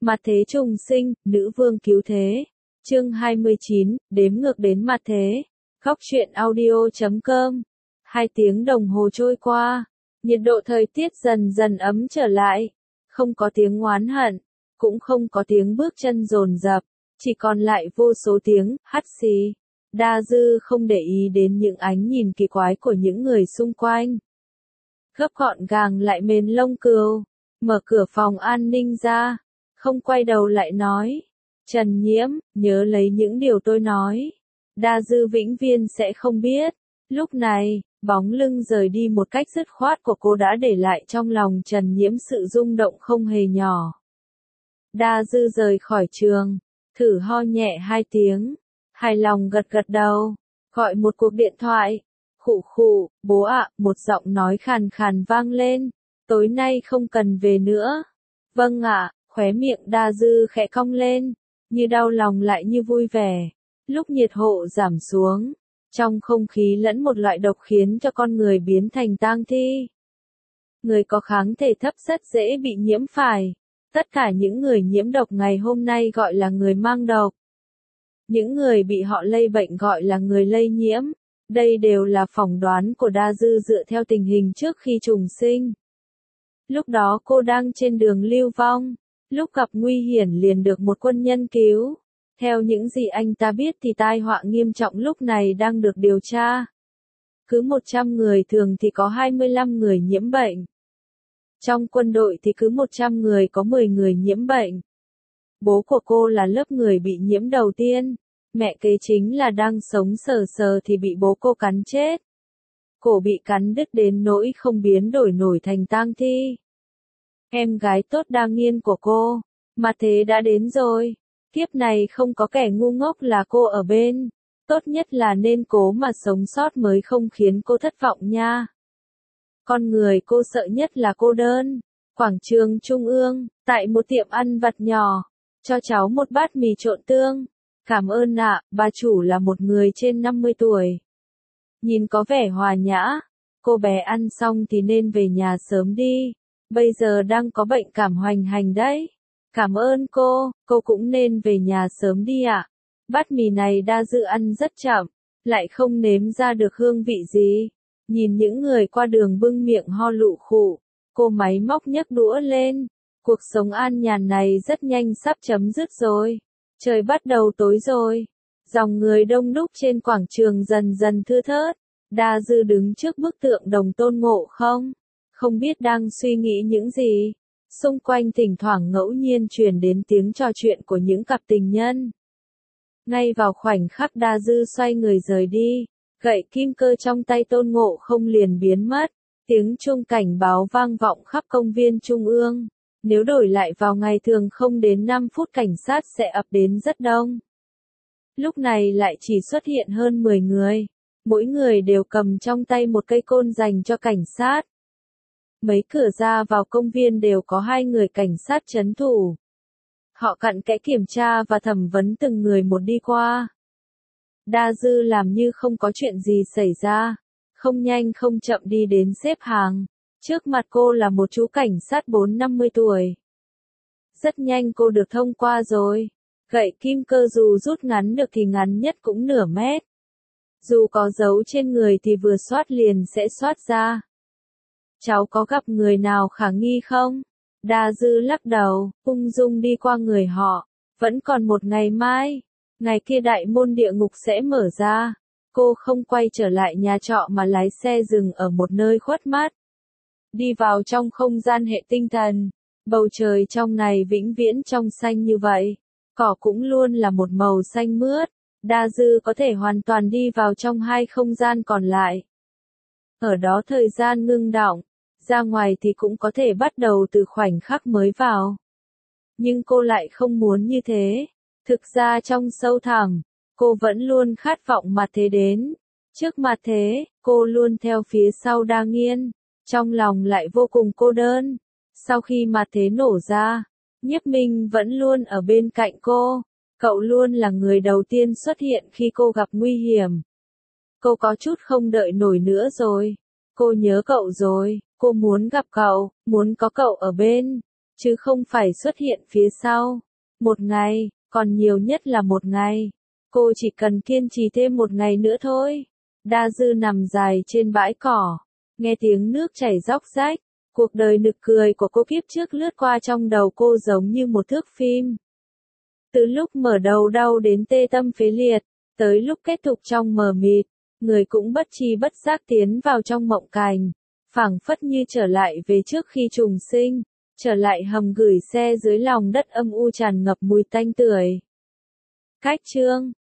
Mặt thế trùng sinh, nữ vương cứu thế. Chương 29, đếm ngược đến mặt thế. Góc truyện audio.com. 2 tiếng đồng hồ trôi qua, nhiệt độ thời tiết dần dần ấm trở lại. Không có tiếng oán hận, cũng không có tiếng bước chân dồn dập, chỉ còn lại vô số tiếng hắt xì. Đa Dư không để ý đến những ánh nhìn kỳ quái của những người xung quanh. Gấp gọn gàng lại mền lông cừu, mở cửa phòng an ninh ra, không quay đầu lại nói. Trần Nhiễm, nhớ lấy những điều tôi nói. Đa Dư vĩnh viên sẽ không biết. Lúc này, bóng lưng rời đi một cách dứt khoát của cô đã để lại trong lòng Trần Nhiễm sự rung động không hề nhỏ. Đa Dư rời khỏi trường, thử ho nhẹ 2 tiếng, hài lòng gật gật đầu, gọi một cuộc điện thoại. Khụ khụ, bố ạ, một giọng nói khàn khàn vang lên, tối nay không cần về nữa. Vâng ạ, khóe miệng Đa Dư khẽ cong lên, như đau lòng lại như vui vẻ. Lúc nhiệt độ giảm xuống, trong không khí lẫn một loại độc khiến cho con người biến thành tang thi. Người có kháng thể thấp rất dễ bị nhiễm phải. Tất cả những người nhiễm độc ngày hôm nay gọi là người mang độc. Những người bị họ lây bệnh gọi là người lây nhiễm. Đây đều là phỏng đoán của Đa Dư dựa theo tình hình trước khi trùng sinh. Lúc đó cô đang trên đường lưu vong. Lúc gặp nguy hiểm liền được một quân nhân cứu. Theo những gì anh ta biết thì tai họa nghiêm trọng lúc này đang được điều tra. Cứ 100 người thường thì có 25 người nhiễm bệnh. Trong quân đội thì cứ 100 người có 10 người nhiễm bệnh. Bố của cô là lớp người bị nhiễm đầu tiên. Mẹ kế chính là đang sống sờ sờ thì bị bố cô cắn chết. Cổ bị cắn đứt đến nỗi không biến đổi nổi thành tang thi. Em gái tốt đa nghiên của cô, mà thế đã đến rồi. Kiếp này không có kẻ ngu ngốc là cô ở bên. Tốt nhất là nên cố mà sống sót mới không khiến cô thất vọng nha. Con người cô sợ nhất là cô đơn. Quảng trường Trung ương, tại một tiệm ăn vặt nhỏ. Cho cháu một bát mì trộn tương. Cảm ơn ạ, bà chủ là một người trên 50 tuổi. Nhìn có vẻ hòa nhã. Cô bé ăn xong thì nên về nhà sớm đi. Bây giờ đang có bệnh cảm hoành hành đấy. Cảm ơn cô cũng nên về nhà sớm đi ạ. Bát mì này Đa Dư ăn rất chậm, lại không nếm ra được hương vị gì. Nhìn những người qua đường bưng miệng ho lụ khụ, cô máy móc nhấc đũa lên. Cuộc sống an nhàn này rất nhanh sắp chấm dứt rồi. Trời bắt đầu tối rồi. Dòng người đông đúc trên quảng trường dần dần thưa thớt. Đa Dư đứng trước bức tượng Đồng Tôn Ngộ không biết đang suy nghĩ những gì. Xung quanh thỉnh thoảng ngẫu nhiên truyền đến tiếng trò chuyện của những cặp tình nhân. Ngay vào khoảnh khắc Đa Dư xoay người rời đi, gậy kim cơ trong tay Tôn Ngộ không liền biến mất. Tiếng chuông cảnh báo vang vọng khắp công viên Trung ương. Nếu đổi lại vào ngày thường không đến 5 phút cảnh sát sẽ ập đến rất đông. Lúc này lại chỉ xuất hiện hơn 10 người. Mỗi người đều cầm trong tay một cây côn dành cho cảnh sát. Mấy cửa ra vào công viên đều có 2 người cảnh sát trấn thủ. Họ cặn kẽ kiểm tra và thẩm vấn từng người một đi qua. Đa Dư làm như không có chuyện gì xảy ra. Không nhanh không chậm đi đến xếp hàng. Trước mặt cô là một chú cảnh sát 40-50 tuổi. Rất nhanh cô được thông qua rồi. Gậy kim cơ dù rút ngắn được thì ngắn nhất cũng nửa mét. Dù có dấu trên người thì vừa soát liền sẽ soát ra. Cháu có gặp người nào khả nghi không? Đa Dư lắc đầu, ung dung đi qua người họ. Vẫn còn một ngày mai. Ngày kia đại môn địa ngục sẽ mở ra. Cô không quay trở lại nhà trọ mà lái xe dừng ở một nơi khuất mắt. Đi vào trong không gian hệ tinh thần. Bầu trời trong này vĩnh viễn trong xanh như vậy. Cỏ cũng luôn là một màu xanh mướt. Đa Dư có thể hoàn toàn đi vào trong 2 không gian còn lại. Ở đó thời gian ngưng đọng. Ra ngoài thì cũng có thể bắt đầu từ khoảnh khắc mới vào. Nhưng cô lại không muốn như thế. Thực ra trong sâu thẳm, cô vẫn luôn khát vọng mặt thế đến. Trước mặt thế, cô luôn theo phía sau Đa Nghiên. Trong lòng lại vô cùng cô đơn. Sau khi mặt thế nổ ra, Nhiếp Minh vẫn luôn ở bên cạnh cô. Cậu luôn là người đầu tiên xuất hiện khi cô gặp nguy hiểm. Cô có chút không đợi nổi nữa rồi. Cô nhớ cậu rồi, cô muốn gặp cậu, muốn có cậu ở bên. chứ không phải xuất hiện phía sau. Một ngày, còn nhiều nhất là một ngày. Cô chỉ cần kiên trì thêm một ngày nữa thôi. Đa Dư nằm dài trên bãi cỏ, nghe tiếng nước chảy róc rách. Cuộc đời nực cười của cô kiếp trước lướt qua trong đầu cô giống như một thước phim. Từ lúc mở đầu đau đến tê tâm phế liệt, tới lúc kết thúc trong mờ mịt, người cũng bất tri bất giác tiến vào trong mộng cảnh, phảng phất như trở lại về trước khi trùng sinh, trở lại hầm gửi xe dưới lòng đất âm u tràn ngập mùi tanh tưởi. Cách chương